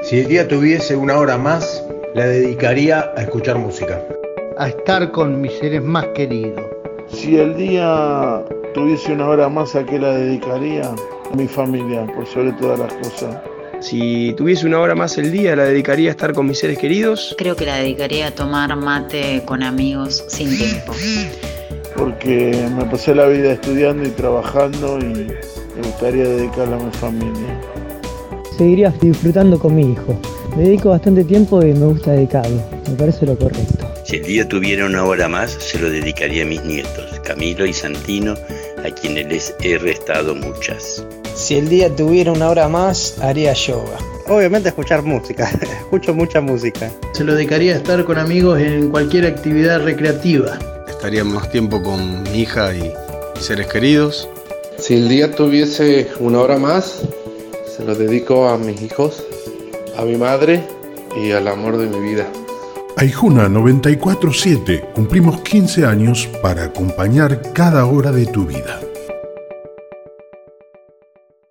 Si el día tuviese una hora más, la dedicaría a escuchar música. A estar con mis seres más queridos. Si el día tuviese una hora más, ¿a qué la dedicaría? A mi familia, por sobre todas las cosas. Si tuviese una hora más el día, la dedicaría a estar con mis seres queridos. Creo que la dedicaría a tomar mate con amigos sin tiempo. Porque me pasé la vida estudiando y trabajando y me gustaría dedicarla a mi familia. Seguiría disfrutando con mi hijo. Le dedico bastante tiempo y me gusta dedicarlo. Me parece lo correcto. Si el día tuviera una hora más, se lo dedicaría a mis nietos, Camilo y Santino, a quienes les he restado muchas. Si el día tuviera una hora más, haría yoga. Obviamente escuchar música, escucho mucha música. Se lo dedicaría a estar con amigos en cualquier actividad recreativa. Estaría más tiempo con mi hija y mis seres queridos. Si el día tuviese una hora más, se lo dedico a mis hijos, a mi madre y al amor de mi vida. Aijuna 94.7, cumplimos 15 años para acompañar cada hora de tu vida.